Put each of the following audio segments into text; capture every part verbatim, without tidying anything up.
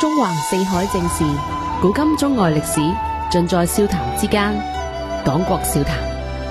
中橫四海正事，古今中外歷史，盡在笑談之間。黨國笑談。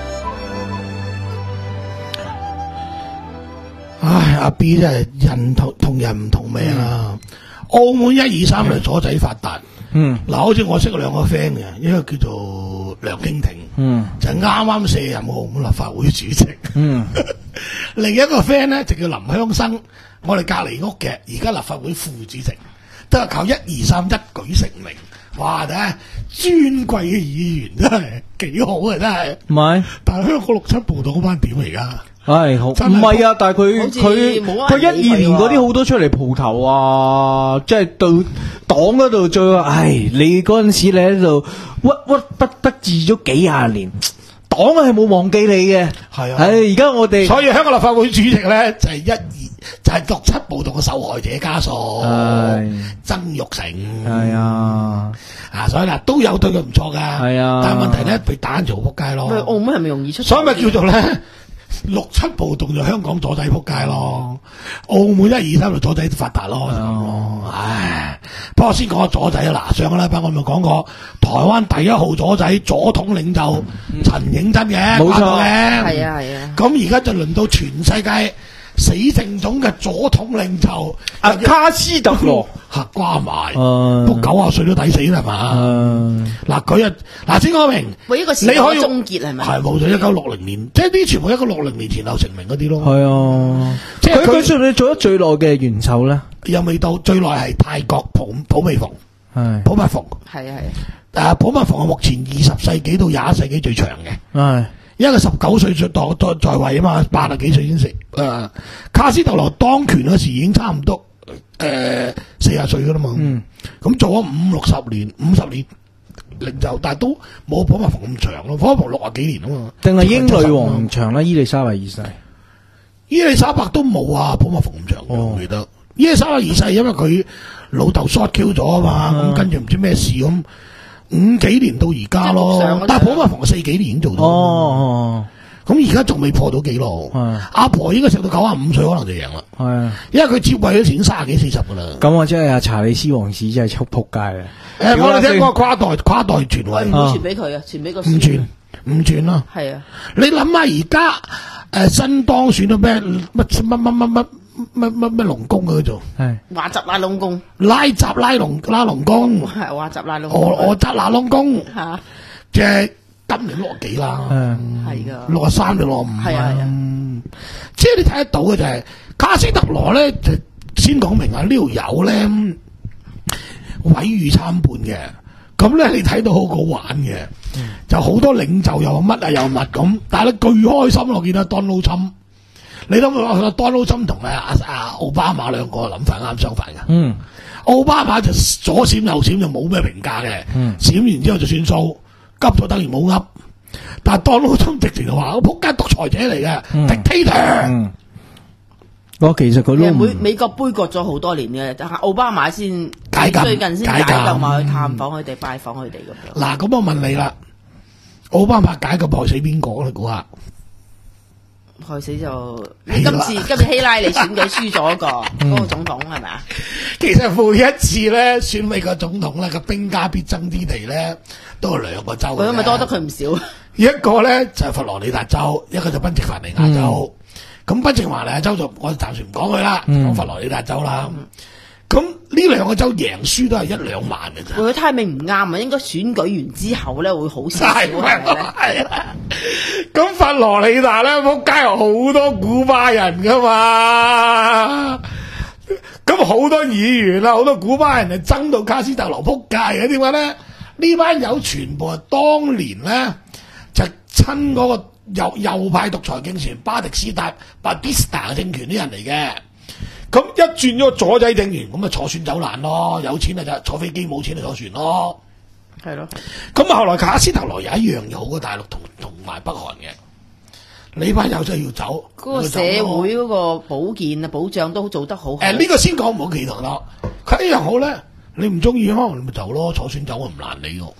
唉，阿 B 真係人同同人唔同命啊！嗯、澳門一二三嚟左仔發達。嗯，嗱，好似我識兩個 friend 嘅，一個叫做梁興廷，嗯，就啱啱卸任澳門立法會主席。嗯，另一個 friend 咧就叫林香生，我哋隔離屋嘅，而家立法會副主席，都係靠一二三一舉成名。哇！睇下尊貴嘅議員真係幾好啊，真係。唔係，但係香港六七暴動嗰班點嚟㗎？ 唉，好唔係啊！但係佢佢佢一二年嗰啲好多出嚟蒲頭啊，即係對黨嗰度最話，唉，你嗰陣時你喺度屈屈不得志咗幾廿年，黨係冇忘記你嘅。係啊，唉，而家我哋所以香港立法會主席咧就係一二就係六七暴動嘅受害者家屬，曾鈺成係啊， 啊，所以嗱都有對佢唔錯噶，係啊，但係問題咧被打做仆街咯。 澳門係咪容易出？ 所以咪叫做咧。六七暴動就香港左仔仆街咯，澳門一二三就左仔發達咯，哦、唉！不過先講下左仔啊，嗱，上個禮拜我咪講過台灣第一號左仔左統領袖陳映真嘅，冇錯嘅，係啊係啊。咁而家就輪到全世界死剩種嘅左統領袖阿卡斯特羅嚇瓜埋，都九十歲都抵死啦嘛。嗱佢啊，嗱先講明， 每一個時代嘅終結係咪？ 係冇咗一九六零年，即係啲全部一九六零年前後成名嗰啲咯。 係啊，即係佢算你做得最耐嘅元首咧？ 又未到，最耐係泰國普普美蓬，係普密蓬，係啊係。誒普密蓬係目前二十世紀到廿一世紀最長嘅。係。因為佢十九歲在在在位啊嘛，八十幾歲先食。誒、呃，卡斯特羅當權嗰時已經差唔多誒四十歲噶啦嘛。嗯，咁做咗五六十年，五十年領袖，但係都冇普密蓬咁長咯。普密蓬六十幾年啊嘛。 定係英女王長啦？伊麗莎白二世， 伊麗莎白都冇啊，普密蓬咁長。我記得伊麗莎白二世因為佢老豆 short Q 咗啊嘛，咁、嗯、跟住唔知咩事咁。五幾年到而家咯，但係普密蓬四幾年已經做到。哦，咁而家仲未破到紀錄。阿婆應該食到九十五歲可能就贏啦。係，因為佢接位嗰時已經卅幾四十噶啦。 咁我真係阿查理斯王子真係出撲街啊！ 誒，我哋聽過跨代跨代傳位， 唔會傳俾佢啊，傳俾個。 唔傳，唔傳啦。係啊，你諗下而家誒新當選到咩乜乜乜乜乜？乜乜乜龍宮嘅做，係話集拉龍宮， 拉閘拉龍拉龍宮， 係話集拉龍， 我我執拉龍宮，吓，即係今年六十幾啦，係噶，六十三定六十五，係啊係啊，即係你睇得到嘅就係卡斯特羅咧，就先講明啊呢條友咧毀譽參半嘅，咁咧你睇到好好玩嘅，就好多領袖又乜啊又乜咁，但係咧巨開心我見到 Donald Trump。你諗下 Donald Trump 同阿阿奧巴馬兩個諗法啱相反㗎。嗯，奧巴馬就左閃右閃就冇咩評價嘅。嗯，閃完之後就算數，急咗等於冇噏。但係 Donald Trump 直情就話：我仆街獨裁者嚟嘅 dictator。嗯， 我其實佢都美美國杯葛咗好多年嘅，奧巴馬先解禁， 最近先解禁嘛，去探訪佢哋、拜訪佢哋咁樣。 嗱，咁我問你啦，奧巴馬解禁害死邊個？你估下？ 害死就今次今次希拉里選舉輸咗個嗰個總統係咪啊？ 其實每一次咧選美國總統咧個兵家必爭之地咧都係兩個州嘅， 佢咪多得佢唔少。 一個咧就係佛羅里達州，一個就賓夕凡尼亞州。咁賓夕凡尼亞州就我暫時唔講佢啦，講佛羅里達州啦。咁呢兩個州贏輸都係一兩萬嘅啫。 佢 timing 唔啱啊，應該選舉完之後咧會好少少係咪咧？ 咁佛羅里達咧，仆街有好多古巴人噶嘛，咁好多議員啦，好多古巴人係爭到卡斯特羅仆街嘅，點解咧？呢班友全部係當年咧就親嗰個右右派獨裁政權巴迪斯達巴迪斯達政權啲人嚟嘅。咁一轉咗左仔政權，咁咪坐船走難咯，有錢就坐飛機，冇錢就坐船咯。係咯。咁啊，後來卡斯特羅有一樣嘢好過大陸同同埋北韓嘅，你班友真係要走。 嗰個社會嗰個保健啊保障都做得好好。 誒，呢個先講唔好企圖咯。佢一樣好咧，你唔中意可能你咪走咯，坐船走我唔難你喎。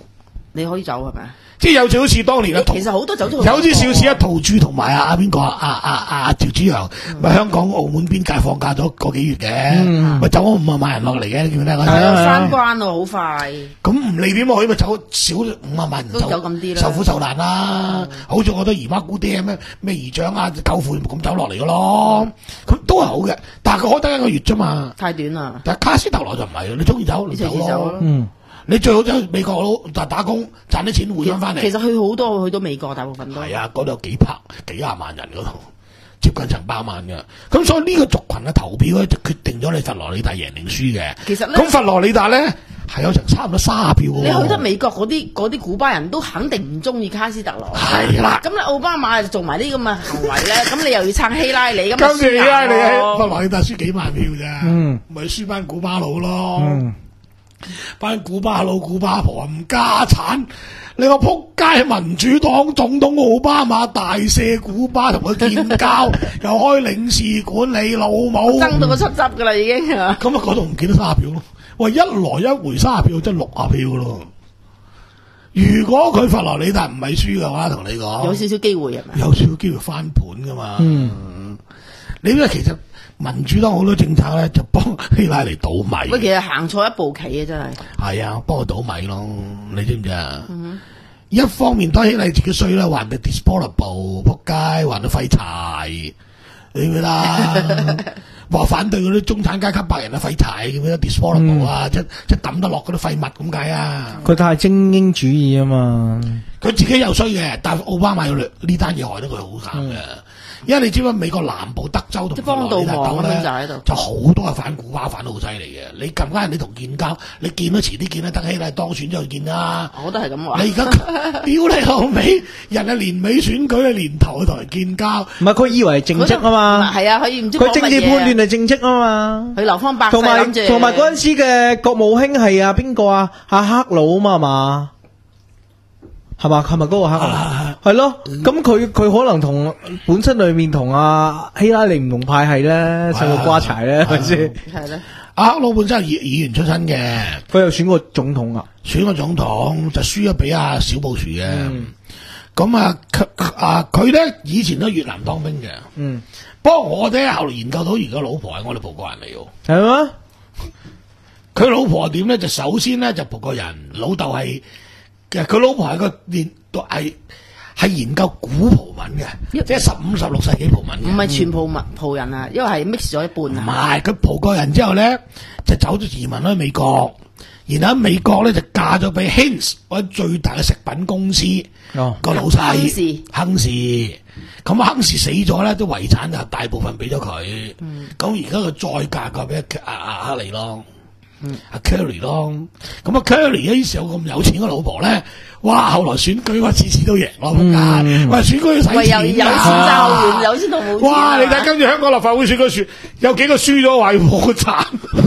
你可以走係咪？ 即係有少少似當年嘅， 其實好多走咗， 有啲少似一陶朱同埋阿邊個阿阿阿趙紫陽，咪香港澳門邊界放假咗個幾月嘅，咪走咗五萬萬人落嚟嘅，你記唔記得？ 係啊，關關喎，好快。 咁唔理點可以咪走少五萬萬人， 都走咁啲啦， 受苦受難啦。好似我覺得姨媽姑爹咩咩姨丈啊舅父咁走落嚟嘅咯，咁都係好嘅，但係佢開得一個月啫嘛， 太短啦。 但係卡斯特羅就唔係，你中意走你走咯。嗯。你最好就去美國佬就打工賺啲錢換翻翻嚟。 其實去好多去到美國，大部分都係啊，嗰度有幾百幾廿萬人嗰度，接近成百萬嘅。咁所以呢個族群嘅投票咧，就決定咗你佛羅里達贏定輸嘅。 其實咧， 咁佛羅里達咧係有成差唔多卅票喎。 你去得美國嗰啲嗰啲古巴人都肯定唔中意卡斯特羅。 係啦。 咁你奧巴馬做埋啲咁嘅行為咧，咁你又要撐希拉里咁。 跟住希拉里喺佛羅里達輸幾萬票咋？嗯，咪輸翻古巴佬咯。嗯。班古巴佬、古巴婆唔家產，你個仆街民主黨總統奧巴馬大赦古巴，同佢建交，又開領事館，你老母爭到個七執噶啦已經。咁啊， 嗰度唔見得卅票咯。喂，一來一回卅票，即係六啊票咯。如果佢佛羅里達唔係輸嘅話，同你講有少少機會係咪？ 有少少機會翻盤噶嘛。嗯，你咧其實。民主黨好多政策咧，就幫希拉里倒米。 喂，其實行錯一步棋啊，真係。係啊，幫佢倒米咯，你知唔知啊？嗯、一方面當希拉里自己衰啦，還到 disposable 仆街，還到廢柴，你明啦？話反對嗰啲中產階級白人嘅廢柴，咁樣 disposable 啊，即即抌得落嗰啲廢物咁解啊？ 佢太精英主義啊嘛。 佢自己又衰嘅，但係奧巴馬有呢單嘢害得佢好慘嘅。嗯，因為你知唔知美國南部德州同佛羅里達州咧，就好多係反古巴反到好犀利嘅。你近間人哋同建交，你見都遲啲見啦，德希拉當選之後見啦。 我都係咁話。 你而家屌你老尾，人係年尾選舉嘅年頭去同人建交， 唔係佢以為係政績啊嘛。 係啊，佢唔知佢政治判斷係政績啊嘛。 佢流芳百世同埋同埋嗰陣時嘅國務卿係啊邊個啊？阿克魯啊嘛係嘛？係嘛？係咪嗰個克魯？係咯，咁佢佢可能同本身裏面同阿希拉里唔同派系咧，上個瓜柴咧，係咪先？ 係咧， 阿克魯本身係議議員出身嘅， 佢又選過總統啊， 選過總統就輸咗俾阿小布殊嘅。咁、嗯、啊，啊佢咧以前都越南當兵嘅。嗯，不過我哋後來研究到，而家老婆係我哋葡國人嚟嘅， 係咩？ 佢老婆點咧？就首先咧就葡國人，老豆係。其實佢老婆係個研讀係係研究古葡文嘅，即係十五、十六世紀葡文嘅， 唔係全葡文葡人啊，因為係 mix 咗一半。唔係佢葡國人之後咧，就走咗移民去美國，然後喺美國咧就嫁咗俾 Heinz 嗰最大嘅食品公司個、哦、老細亨氏。亨氏咁亨氏死咗咧，都遺產就大部分俾咗佢。咁而家佢再嫁個俾阿阿克里咯。嗯，阿 Kerry 咯，咁啊 Kerry 呢時有咁有錢嘅老婆咧，哇！後來選舉話次次都贏咯，嗯、喂，選舉要使錢， 有錢爭完，有錢同冇錢。 哇！你睇跟住香港立法會選舉選，有幾個輸咗話要破產。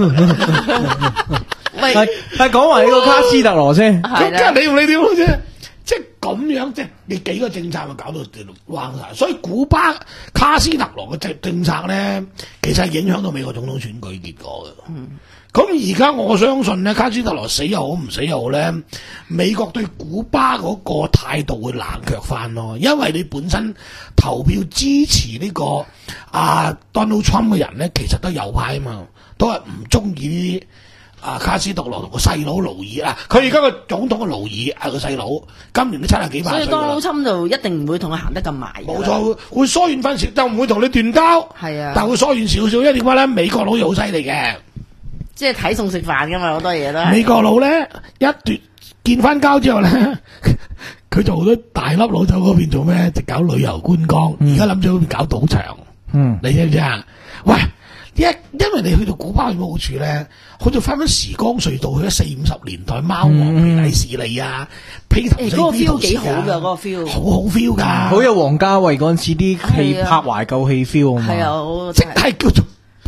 喂，係講埋呢個卡斯特羅先， 咁即係你用你點啫？即係咁樣，即係你幾個政策咪搞到彎晒，所以古巴卡斯特羅嘅政政策咧，其實係影響到美國總統選舉結果嘅。嗯。咁而家我相信咧，卡斯特羅死又好唔死又好咧，美國對古巴嗰個態度會冷卻翻咯，因為你本身投票支持呢、這個啊 Donald Trump 嘅人咧，其實都右派啊嘛，都係唔中意呢啲啊卡斯特羅同個細佬勞爾啊，佢而家個總統嘅勞爾係個細佬，今年都七十幾萬歲。 所以 Donald Trump 就一定唔會同佢行得咁埋。 冇錯，會疏遠翻少，就唔會同你斷交。係啊，但會疏遠少少，因為點解咧？美國佬又好犀利嘅。 即係睇餸食飯噶嘛，好多嘢都。 美國佬咧一斷建翻交之後咧，佢就好多大粒佬走嗰邊做咩？就搞旅遊觀光，而家諗住嗰邊搞賭場。嗯，你知唔知啊？喂，一因為你去到古巴有冇好處咧？好似翻翻時光隧道去咗四五十年代，貓王皮底士利啊，披頭四 B 圖幾好噶，嗰個 feel 好好 feel 噶， 好有王家衛嗰陣時啲戲拍懷舊戲 feel 啊嘛。 係啊， 即係叫做。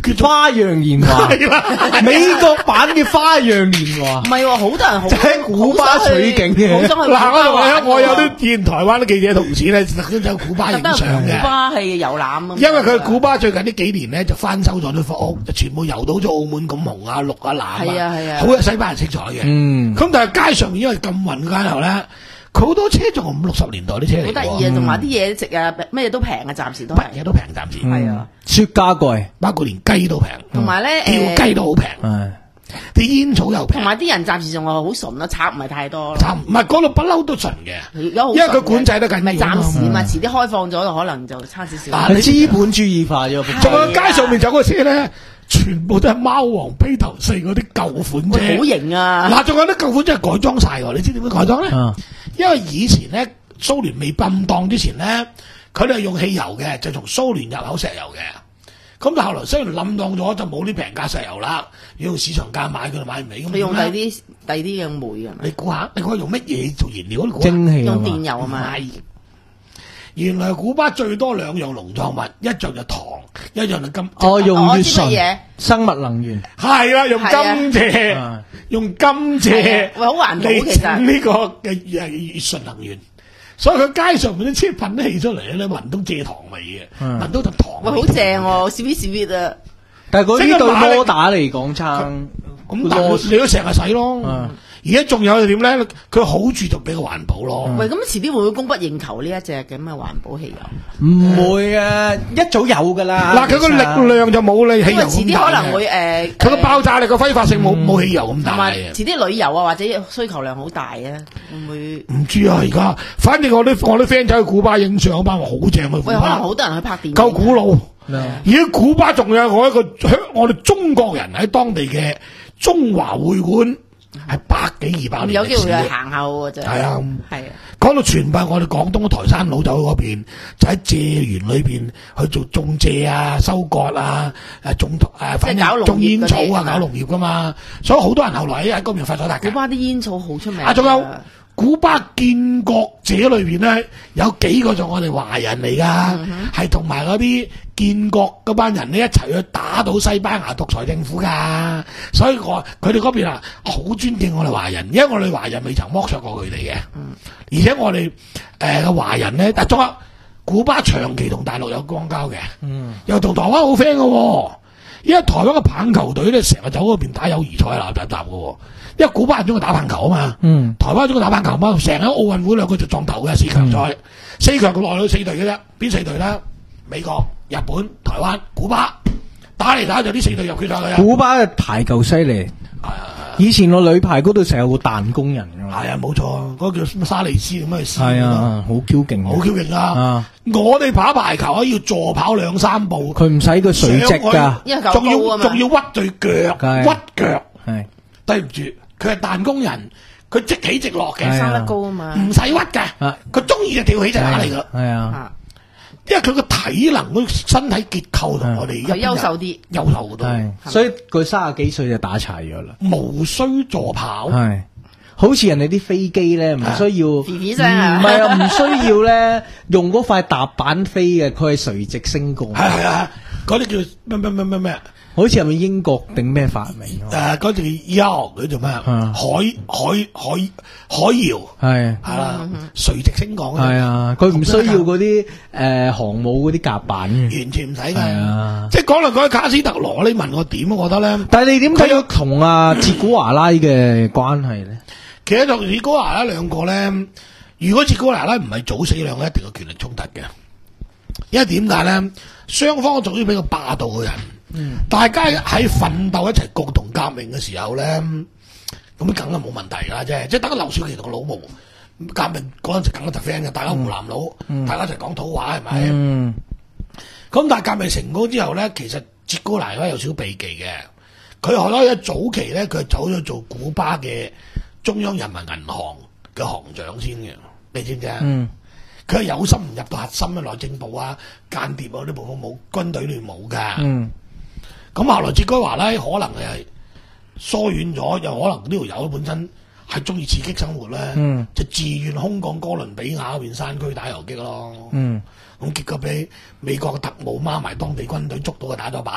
花樣年華，係啦，美國版嘅花樣年華。 唔係喎，好多人好喺古巴取景嘅。 嗱，我我有啲見台灣啲記者同事咧，特登走古巴影相嘅。 古巴係遊覽， 因為佢古巴最近呢幾年咧就翻修咗啲房屋，就全部游到咗澳門咁紅啊、綠啊、藍啊， 係啊係啊， 好有西班牙色彩嘅。嗯，咁但係街上面因為咁暈嘅街頭咧。佢好多車仲係五六十年代啲車嚟， 好得意啊！同埋啲嘢食啊，咩嘢都平啊，暫時都係乜嘢都平，暫時係啊， 雪茄貴， 包括連雞都平， 同埋咧叫雞都好平，啲煙草又平， 同埋啲人暫時仲係好純咯，賊唔係太多。 賊唔係嗰度不嬲都純嘅，因為佢管制得緊， 咪暫時嘛，遲啲開放咗就可能就差少少。 係資本主義化咗， 仲有街上面走個車咧。全部都係貓王披頭四嗰啲舊款車， 好型啊！ 嗱，仲有啲舊款真係改裝晒喎，你知點樣改裝咧？啊、因為以前咧蘇聯未冧檔之前咧，佢哋係用汽油嘅，就從蘇聯入口石油嘅。咁但後來蘇聯冧檔咗，就冇啲平價石油啦，要用市場價買，佢就買唔起。咁你用第啲第啲嘅煤啊？ 你估下，你估下用乜嘢做燃料？ 蒸汽用電油啊嘛。 原來古巴最多兩樣農作物，一樣就糖，一樣就金。 哦，用乙醇生物能源。 係啦，用甘蔗，用甘蔗， 喂，好環保其實。 呢個嘅誒乙醇能源，所以佢街上面啲車噴啲氣出嚟咧，聞到蔗糖味嘅，聞到就糖。 喂，好正喎，sweet sweet 啊！ 但係嗰啲對摩打嚟講差， 咁但係你都成日使咯。而家仲有係點咧？佢好處就比較環保咯。 喂，咁遲啲會唔會供不應求呢一隻咁嘅環保汽油？ 唔會啊，一早有噶啦。 嗱，佢個力量就冇你汽油咁大。 因為遲啲可能會誒， 佢個爆炸力個揮發性冇冇汽油咁大。 同埋遲啲旅遊啊，或者需求量好大啊，會唔會？唔知啊，而家反正我啲我啲 friend 走去古巴影相，班話好正啊。 喂，可能好多人去拍電影。 夠古老。而家古巴仲有我一個我哋中國人喺當地嘅中華會館。係百幾二百年， 有機會去行下喎，真係。係啊，係啊。 講到全部我哋廣東嘅台山佬走去嗰邊，就喺蔗園裏邊去做種蔗啊、收割啊、誒種誒，反正種煙草啊，搞農業噶嘛。所以好多人後來喺嗰邊發咗達。 古巴啲煙草好出名。 啊，仲有古巴建國者裏邊咧，有幾個就我哋華人嚟噶，係同埋嗰啲建國嗰班人咧一齊去打倒西班牙獨裁政府噶，所以我佢哋嗰邊啊好尊敬我哋華人，因為我哋華人未曾剝削過佢哋嘅，嗯、而且我哋誒嘅華人咧，但仲有古巴長期同大陸有邦交嘅，嗯、又同台灣好 friend 嘅，因為台灣嘅棒球隊咧成日走嗰邊打友誼賽鬧雜雜嘅。因為古巴人中意打棒球啊嘛，嗯、台灣中意打棒球啊嘛，成日奧運會兩個就撞頭嘅四強賽，嗯、四強佢內到四隊嘅啫，邊四隊咧？美國、日本、台灣、古巴，打嚟打就呢四隊入決賽嘅。 古巴嘅排球犀利，以前我女排嗰度成日會彈工人㗎嘛。 係啊，冇錯，嗰個叫沙利斯咁樣去試。 係啊，好 Q 勁， 好 Q 勁啊！我哋跑排球可以要助跑兩三步， 佢唔使個垂直㗎， 仲要仲要屈對腳，屈腳。係對唔住。佢係彈工人，佢直起直落嘅， 生得高啊嘛， 唔使屈嘅，佢中意就跳起就打嚟噶。係啊，因為佢個體能、個身體結構同我哋係優秀啲， 優秀好多。 所以佢三十幾歲就打柴咗啦， 無需助跑。 係，好似人哋啲飛機咧，唔需要，唔係啊，唔需要咧用嗰塊踏板飛嘅，佢係垂直升降。 係係啊，嗰啲叫咩咩咩咩咩。 好似係咪英國定咩發明？ 誒，嗰隻搖佢做咩？海海海海搖係係啦，垂直升降。 係啊，佢唔需要嗰啲誒航母嗰啲甲板嘅， 完全唔使㗎。即係講嚟講去卡斯特羅，你問我點？我覺得咧， 但係你點睇佢同阿捷古華拉嘅關係咧？ 其實同捷古華拉兩個咧，如果捷古華拉唔係早死，兩個一定有權力衝突嘅。因為點解咧？雙方屬於比較霸道嘅人。嗯、大家喺奮鬥一齊共同革命嘅時候咧，咁梗係冇問題啦，啫。即係等劉少奇同老毛革命嗰陣時，梗係就 friend 嘅，大家湖南佬，嗯、大家一齊講土話係咪？咁、嗯、但係革命成功之後咧，其實捷古華拉有少少避忌嘅。佢後來一早期咧，佢走咗做古巴嘅中央人民銀行嘅行長先嘅，你知唔知啊？佢係、嗯、有心唔入到核心嘅內政部啊、間諜啊啲部分冇，軍隊裏冇噶。嗯咁後來捷古華拉可能係疏遠咗，又可能呢條友本身係中意刺激生活咧，嗯、就自願空降哥倫比亞嗰邊山區打游擊咯。咁、嗯、結果俾美國嘅特務孖埋當地軍隊捉到，佢打咗把。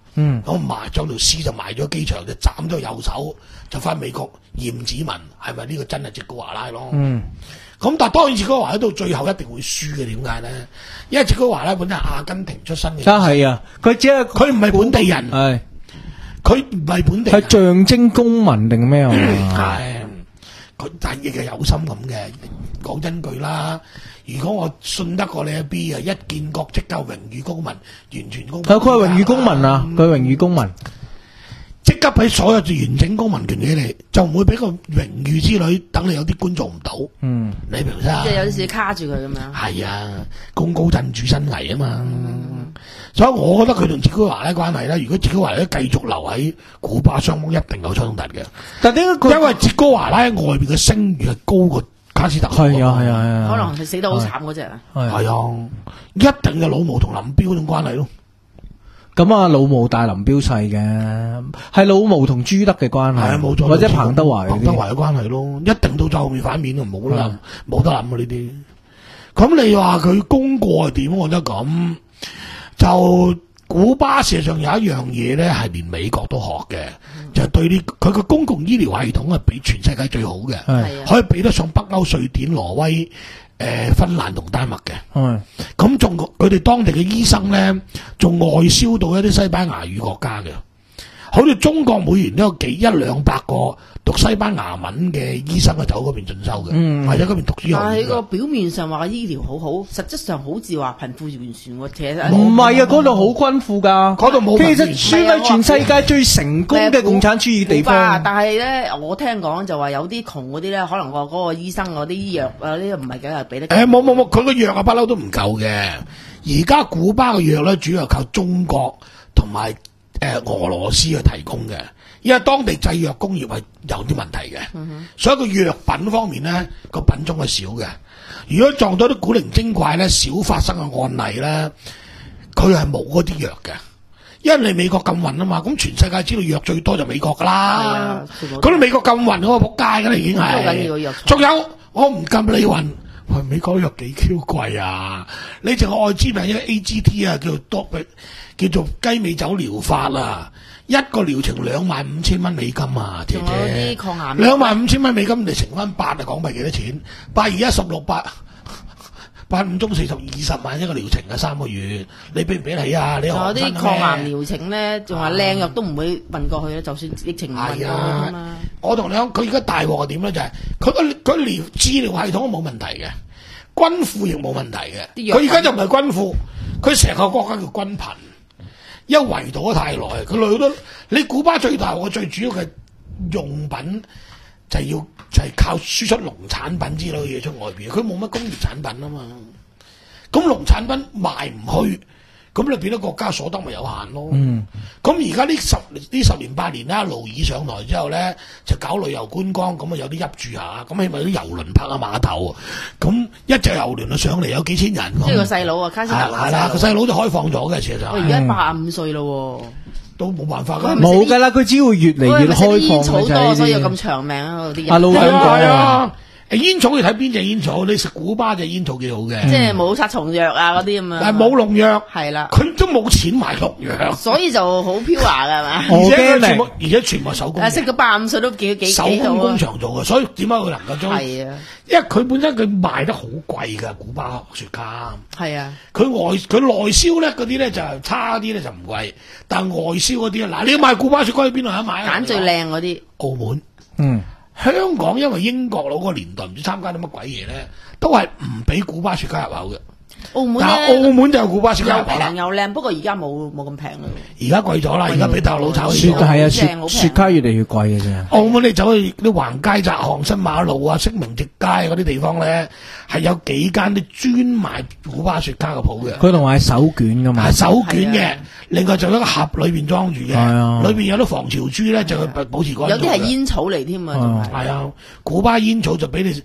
嗯，咁埋將條屍就埋咗機場，就斬咗右手，就翻美國驗指紋，係咪呢個真係捷高華拉咯？嗯，咁但係當然捷高華拉到最後一定會輸嘅，點解咧？因為捷高華拉本身係阿根廷出身嘅， 啊係啊，佢只係佢唔係本地人，係佢唔係本地人， 係象徵公民定咩啊？ 係佢但亦係有心咁嘅。講真句啦，如果我信得過你阿 B 啊，一建國即夠榮譽公民，完全公民。 佢係榮譽公民啊，佢榮譽公民。 即刻俾所有完整公民權利你，就唔會俾個榮譽之旅等你有啲官做唔到。嗯，你明唔明啊？ 即係有啲事卡住佢咁樣。 係啊，功高震主身危啊嘛。嗯、所以我覺得佢同捷高華拉關係咧，如果捷高華拉繼續留喺古巴，雙方一定有衝突嘅。但點解佢？因為捷高華拉喺外邊嘅聲譽係高過卡斯特。 係啊係啊係啊。 可能係死得好慘嗰隻啊。 係啊，一定嘅老毛同林彪嗰種關係咯。 咁啊，老毛大林彪細嘅，係老毛同朱德嘅關係， 冇錯， 或者彭德懷彭德懷嘅關係咯，一定到最後面反面就冇啦，冇得諗啊呢啲。咁你話佢功過係點？我覺得咁就古巴事實上有一樣嘢咧，係連美國都學嘅，嗯、就係對呢佢個公共醫療系統係比全世界最好嘅， 係可以比得上北歐、瑞典、挪威。誒、呃，芬蘭同丹麥嘅，嗯，咁仲佢哋當地嘅醫生咧，仲外銷到一啲西班牙語國家嘅，好似中國每年都有幾一兩百個讀西班牙文嘅醫生去走嗰邊進修嘅，嗯，或者嗰邊讀書。 但係個表面上話醫療好好，實質上好似話貧富懸殊喎，其實唔係啊，嗰度好均富㗎，嗰度冇。其實算係全世界最成功嘅共產主義地方。 但係咧，我聽講就話有啲窮嗰啲咧，可能個嗰個醫生嗰啲藥啊，呢唔係梗係俾得。 誒冇冇冇，佢個藥啊不嬲都唔夠嘅。而家古巴嘅藥咧，主要係靠中國同埋誒俄羅斯去提供嘅。因為當地製藥工業係有啲問題嘅，嗯、所以個藥品方面咧個品種係少嘅。如果撞到啲古靈精怪咧少發生嘅案例咧，佢係冇嗰啲藥嘅。因為你美國禁運啊嘛，咁全世界知道藥最多就美國噶啦。咁你美國禁運嗰個仆街噶啦已經係。仲有我唔禁你運，喂美國藥幾 Q 貴啊！你淨係愛滋病一個 A G T 啊，叫做多叫做雞尾酒療法啊。一個療程兩萬五千蚊美金啊，姐姐，兩萬五千蚊美金，你乘翻八啊港幣幾多錢？八二一十六八，八五中四十二十萬一個療程啊，三個月，你俾唔俾起啊？你仲有啲抗癌療程咧，仲話靚藥都唔會運過去啊，就算疫情唔運過去啊嘛。 我同你講，佢而家大鑊係點咧？就係佢個佢療治療系統都冇問題嘅，均富亦冇問題嘅。佢而家就唔係均富，佢成個國家叫均貧。因為圍堵得太耐，佢累到你古巴最大鑊最主要嘅用品就係要就係、是、靠輸出農產品之類嘅嘢出外邊，佢冇乜工業產品啊嘛。咁農產品賣唔去，咁你變咗國家所得咪有限咯。嗯。咁而家呢十呢十年八年啦，勞爾上台之後咧，就搞旅遊觀光，咁啊有啲入住下，咁起碼啲郵輪泊下碼頭，咁一隻郵輪啊上嚟有幾千人。 即係個細佬啊，卡斯特羅係啦，個細佬就開放咗嘅，事實上。 我而家八十五歲咯， 都冇辦法㗎。 冇㗎啦，佢只會越嚟越開放嘅啫。 煙草多，所以有咁長命啊！啲人。 阿老咁講啊。 誒煙草要睇邊隻煙草，你食古巴隻煙草幾好嘅， 即係冇殺蟲藥啊嗰啲咁樣。 但係冇農藥， 係啦， 佢都冇錢買農藥， 所以就好飄華㗎係嘛。 而且全部而且全部手工。 誒識咗八十五歲都幾幾手工工場做嘅，所以點解佢能夠將？ 係啊， 因為佢本身佢賣得好貴㗎，古巴雪茄。 係啊， 佢外佢內銷咧嗰啲咧就差啲咧就唔貴，但係外銷嗰啲嗱你要買古巴雪茄去邊度有得買啊？ 揀最靚嗰啲。 澳門。 嗯。 香港因為英國佬嗰個年代唔知參加啲乜鬼嘢咧，都係唔俾古巴雪茄入口嘅。 澳門但係澳門就有古巴雪茄入口啦。 又平又靚，不過而家冇冇咁平啦。 而家貴咗啦，而家俾大陸佬炒起咗。 係啊，雪雪茄越嚟越貴嘅啫。 澳門你走去啲橫街窄巷、新馬路啊、星明直街嗰啲地方咧，係有幾間啲專賣古巴雪茄嘅鋪嘅。 佢同埋係手卷噶嘛， 係手卷嘅。另外就喺個盒裏邊裝住嘅，裏邊有啲防潮珠咧，就保持乾淨。 有啲係煙草嚟添啊， 係啊，古巴煙草就俾你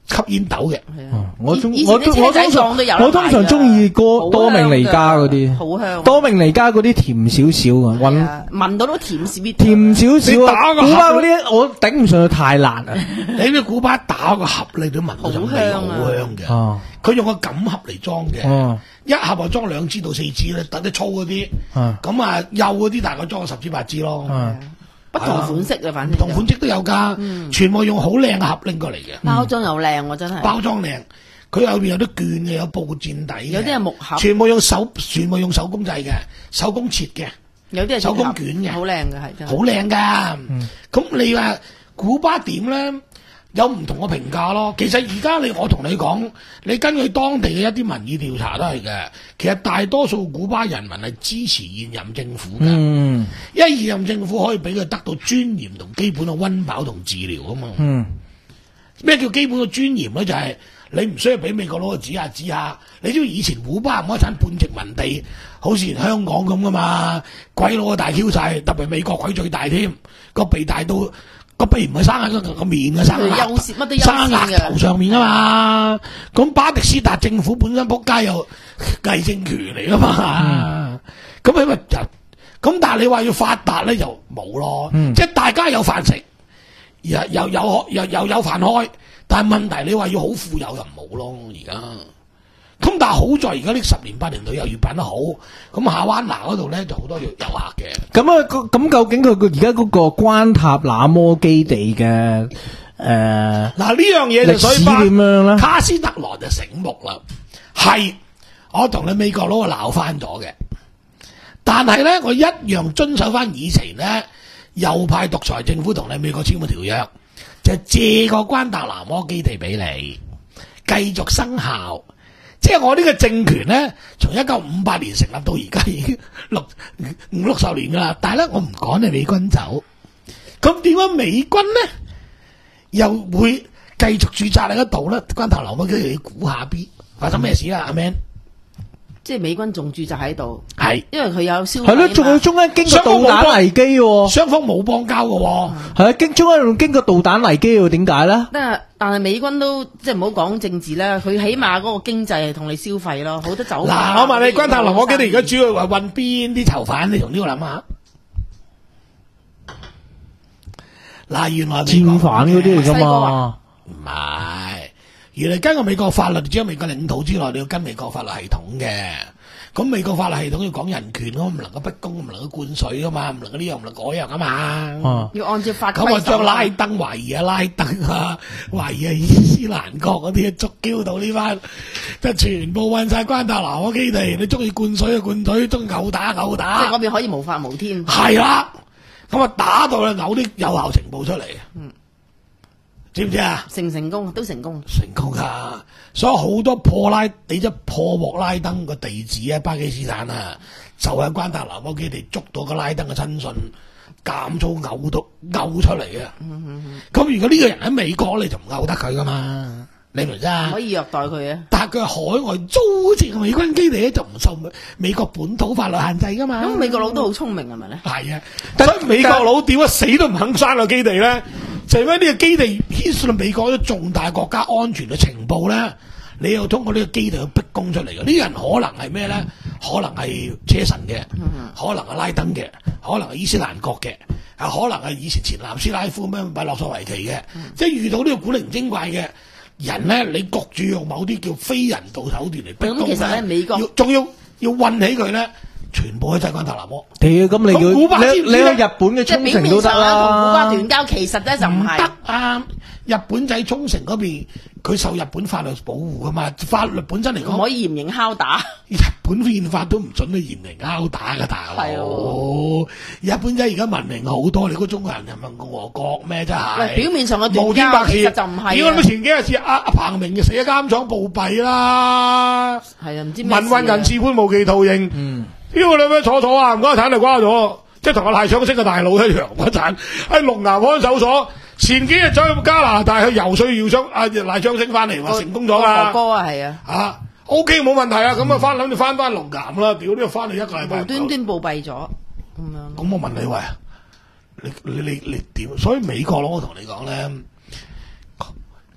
吸煙斗嘅。 我中我都我通常我通常中意多多明尼加嗰啲， 好香。 多明尼加嗰啲甜少少嘅，聞聞到都甜少啲。 甜少少啊！古巴嗰啲我頂唔上，太辣啊！ 你啲古巴打個盒你都聞到陣味，好香嘅。佢用個錦盒嚟裝嘅，一盒就裝兩支到四支咧，特啲粗嗰啲。咁啊幼嗰啲大概裝十支八支咯。 不同款式嘅，反正唔同款式都有噶，全部用好靚嘅盒拎過嚟嘅。 包裝又靚喎，真係。包裝靚，佢後邊有啲券嘅，有布墊底嘅。 有啲係木盒。 全部用手，全部用手工製嘅，手工切嘅。 有啲係手工卷嘅， 好靚嘅係真係。 好靚噶，咁你話古巴點咧？有唔同嘅評價咯。其實而家你我同你講，你根據當地嘅一啲民意調查都係嘅。其實大多數古巴人民係支持現任政府嘅，嗯、因為現任政府可以俾佢得到尊嚴同基本嘅溫飽同治療啊嘛。咩、嗯、叫基本嘅尊嚴咧？就係、是、你唔需要俾美國佬指下指下。你知道以前古巴唔可以產半殖民地，好似香港咁噶嘛？鬼佬大 Q 晒，特別美國鬼最大添，個鼻大到。個鼻唔係生喺個個面嘅，生喺生額頭上面啊嘛。咁巴迪斯達政府本身仆街又偽政權嚟啊嘛。咁佢咪就咁，但係你話要發達咧就冇咯。嗯、即係大家有飯食，又又有又又有飯開，但係問題你話要好富有就冇咯。而家咁但係好在而家呢十年八年旅遊業辦得好，咁夏灣拿嗰度咧就好多遊客嘅。咁啊，咁究竟佢個而家嗰個關塔那摩基地嘅誒，嗱呢樣嘢就所以點樣咧？ 卡斯特羅就醒目啦，係我同你美國佬鬧翻咗嘅，但係咧我一樣遵守翻以前咧右派獨裁政府同你美國簽嘅條約，就借個關塔那摩基地俾你繼續生效。即係我呢個政權咧，從一九五八年成立到而家已經六五六十年噶啦，但係咧我唔趕你美軍走，咁點解美軍咧又會繼續駐紮喺嗰度咧？關塔那摩基地你估下 B 發生咩事啊？阿 Man， 即係美軍仲駐紮喺度， 係是因為佢有消係咯，仲要中間經過導彈危機喎， 雙方冇邦交嘅喎， 係啊，經中間仲經過導彈危機喎，點解咧？ 但但係美軍都即係唔好講政治啦，佢起碼嗰個經濟係同你消費咯，好多酒。 嗱，我問你關塔那摩基地而家主要話運邊啲囚犯？你同呢個諗下。嗱，原來戰犯嗰啲嚟噶嘛？ 唔係，原來根據美國法律，只有美國領土之內，你要跟美國法律系統嘅。咁美國法律系統要講人權，我唔能夠不公，唔能夠灌水噶嘛，唔能夠呢樣唔能嗰樣啊嘛。 啊要按照法規。 咁我將拉登懷疑啊，拉登啊，懷疑啊伊斯蘭國嗰啲捉嬌到呢班，就全部運晒關塔那摩基地。你中意灌水就灌水，中意毆打毆打。 即係嗰邊可以無法無天。 係啦，咁啊打到咧嘔啲有效情報出嚟。嗯。知唔知啊？ 成唔成功都成功， 成功噶，所以好多破拉，你即破獲拉登個地址啊，巴基斯坦啊，就喺關塔那摩基地捉到個拉登嘅親信，減粗嘔到嘔出嚟啊！咁、嗯嗯嗯、如果呢個人喺美國，你就唔嘔得佢噶嘛？你明唔明啊？ 可以虐待佢啊！ 但係佢係海外租借美軍基地咧，就唔受美國本土法律限制噶嘛？ 咁美國佬都好聰明係咪咧？ 係啊，所以美國佬點解死都唔肯刪個基地咧？就係因為呢個基地牽涉到美國啲重大國家安全嘅情報咧，你又通過呢個基地去逼供出嚟嘅。呢啲人可能係咩咧？可能係車臣嘅，可能係拉登嘅，可能係伊斯蘭國嘅，啊，可能係以前前南斯拉夫咩米洛索維奇嘅，嗯、即係遇到呢個古靈精怪嘅人咧，你焗住用某啲叫非人道手段嚟逼供咧， 其實咧美國仲要要韞起佢咧。全部喺晒關塔那摩。 屌，咁你要你你去日本嘅沖繩都得啦。 同古巴斷交，其實咧就唔係得啊！日本仔沖繩嗰邊，佢受日本法律保護噶嘛，法律本身嚟講唔可以嚴刑拷打。 日本憲法都唔准你嚴刑拷打噶，大佬。係哦，日本仔而家文明好多，你估中國人人民共和國咩真係？ 表面上嘅斷交，其實就唔係。 如果你前幾日似阿阿彭明就死喺監廠暴斃啦。係啊，唔知民運人士判無期徒刑。嗯。呢個你咩坐坐啊？唔該，產就瓜咗，即係同個賴昌星嘅大佬一樣。嗰陣喺龍岩看守所，前幾日走去加拿大去游水，要將阿賴昌星翻嚟，話成功咗啦。哥哥啊，係啊，吓 OK 冇問題啊。咁啊，翻諗住翻翻龍岩啦。屌呢個翻嚟一個禮拜，無端端暴斃咗咁樣。咁我問你喂，你你你你點？所以美國佬我同你講咧，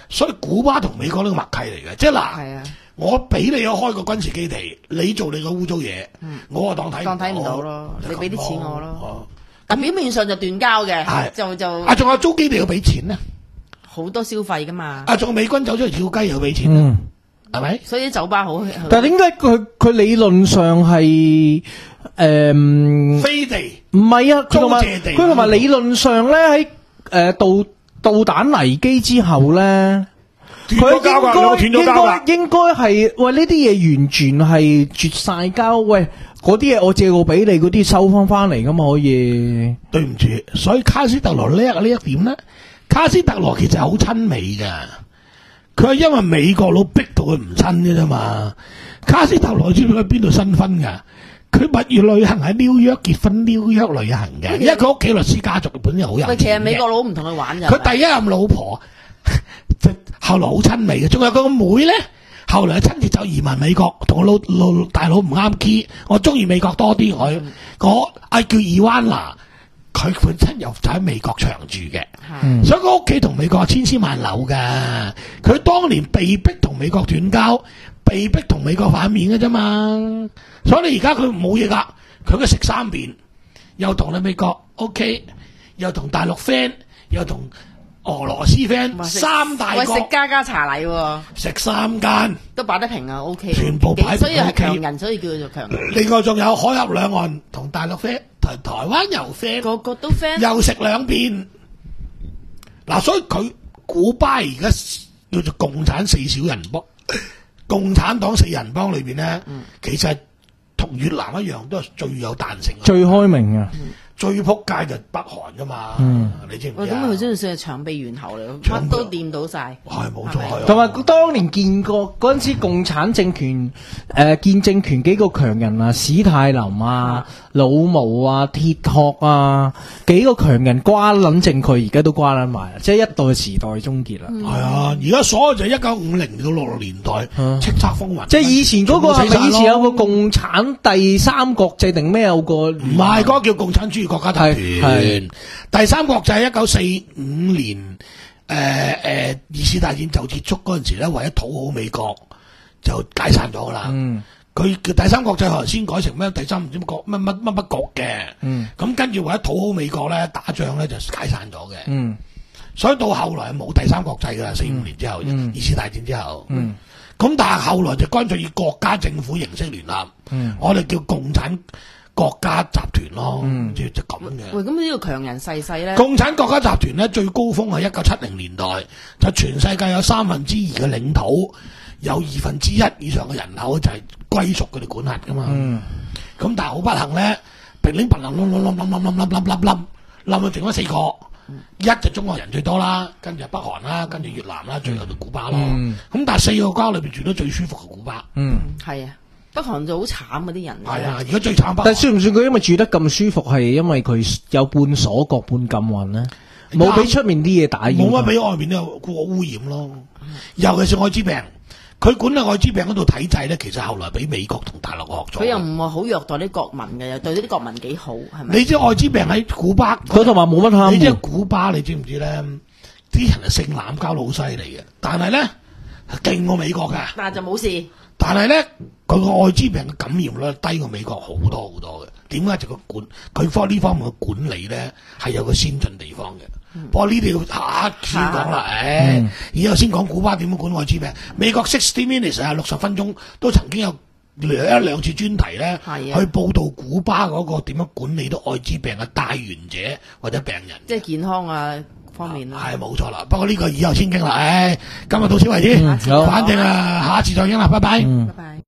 所以古巴同美國呢個默契嚟嘅，即係嗱，我俾你開個軍事基地，你做你個污糟嘢，我啊當睇當睇唔到咯，你俾啲錢我咯。但表面上就斷交嘅，就就啊，仲有租基地要俾錢咧， 好多消費噶嘛。 啊，仲有美軍走出嚟跳雞又要俾錢，係咪？ 所以啲酒吧好。 但係點解佢佢理論上係誒飛地？ 唔係啊，佢同埋佢同埋理論上咧喺誒導導彈危機之後咧。佢應該應該應該係喂呢啲嘢完全係絕晒交，喂嗰啲嘢我借過俾你，嗰啲收翻翻嚟噶嘛可以？ 對唔住，所以卡斯特羅叻呢一點咧，卡斯特羅其實係好親美噶，佢係因為美國佬逼到佢唔親嘅啫嘛。卡斯特羅知唔知喺邊度新婚噶？佢蜜月旅行喺紐約結婚，紐約旅行嘅，因為佢屋企律師家族本身好有錢嘅。 其實美國佬唔同佢玩嘅。 佢第一任老婆。後來好親美嘅，仲有佢個妹咧，後來親自走移民美國，同我老老大佬唔啱 key， 我中意美國多啲，我我啊叫伊灣娜，佢本身又就喺美國長住嘅，嗯、所以佢屋企同美國千絲萬縷噶，佢當年被逼同美國斷交，被逼同美國反面嘅啫嘛，所以你而家佢冇嘢噶，佢嘅食三遍，又同你美國 OK， 又同大陸 friend， 又同。俄羅斯 friend 三大國， 喂食家家茶禮喎， 食三間都擺得平啊 ，OK， 全部擺平， 所以係強人，所以叫做強人。 另外仲有海峽兩岸同大陸 friend， 同台灣又 friend， 個個都 friend， 又食兩邊。嗱，所以佢古巴而家叫做共產四小人幫，共產黨四人幫裏邊咧，嗯、其實同越南一樣，都係最有彈性、 最開明嘅。嗯最撲街就北韓噶嘛， 嗯、 你知唔知啊？ 咁佢真係算係長臂猿猴嚟，乜都掂到晒。 係冇錯， 同埋當年見過嗰陣時，共產政權誒、呃、見政權幾個強人啊，史泰林啊、老毛啊、鐵殼啊，幾個強人瓜撚政佢，而家都瓜撚埋，即係一代時代終結啦。係、 嗯、啊，而家所有就係一九五零到六六年代，叱咤風雲。 即係以前嗰個係咪以前有個共產第三國際定咩有個？唔係嗰個叫共產主義國家集團。第三國際係一九四五年，誒、呃、誒、呃，二次大戰就結束嗰陣時咧，為咗討好美國，就解散咗啦。嗯，佢叫第三國際後來先改成咩？第三唔知乜國乜乜乜乜局嘅。嗯，咁跟住為咗討好美國咧，打仗咧就解散咗嘅。嗯，所以到後來係冇第三國際噶啦，四五年之後，嗯、二次大戰之後。嗯，咁但係後來就乾脆以國家政府形式聯立。嗯，我哋叫共產國家集團咯，嗯、就就咁嘅。 喂，咁呢個強人細細咧？ 共產國家集團咧最高峰係一九七零年代，就全世界有三分之二嘅領土，有二分之一以上嘅人口就係歸屬佢哋管轄噶嘛。咁、嗯、但係好不幸咧，平拎平冧冧冧冧冧冧冧冧冧冧冧冧到剩咗四個，嗯、一就中國人最多啦，跟住北韓啦，跟住越南啦，最後就古巴咯。咁、嗯、但係四個國家裏邊住得最舒服嘅古巴。嗯， 係啊。北韓就好慘嗰啲人， 係啊！而家最慘北韓。 但係算唔算佢因為住得咁舒服，係因為佢有半鎖國半禁運咧？冇俾出面啲嘢打擾， 冇乜俾外面啲個污染咯。嗯、尤其是艾滋病，佢管理艾滋病嗰度體制咧，其實後來俾美國同大陸學咗。 佢又唔係好虐待啲國民嘅，又對啲國民幾好，係咪？ 你知艾滋病喺古巴， 佢同埋冇乜貪。 你知古巴，你知唔知咧？啲人係性濫交到好犀利嘅，但係咧勁過美國㗎。 但係就冇事。但係咧，佢個艾滋病嘅感染率低過美國好多好多嘅。點解就個管佢方呢方面嘅管理咧係有個先進地方嘅。嗯、不過呢啲要下先講啦，誒，以後先講古巴點樣管艾滋病。美國 sixty minutes 啊，六十分鐘都曾經有兩一兩次專題咧，的去報導古巴嗰個點樣管理到艾滋病嘅帶源者或者病人。即係健康啊！方面啦， 係冇錯啦。不過呢個以後先傾啦。誒，今日到此為止。嗯、反正啊，下一次再傾啦。拜拜。嗯、拜拜。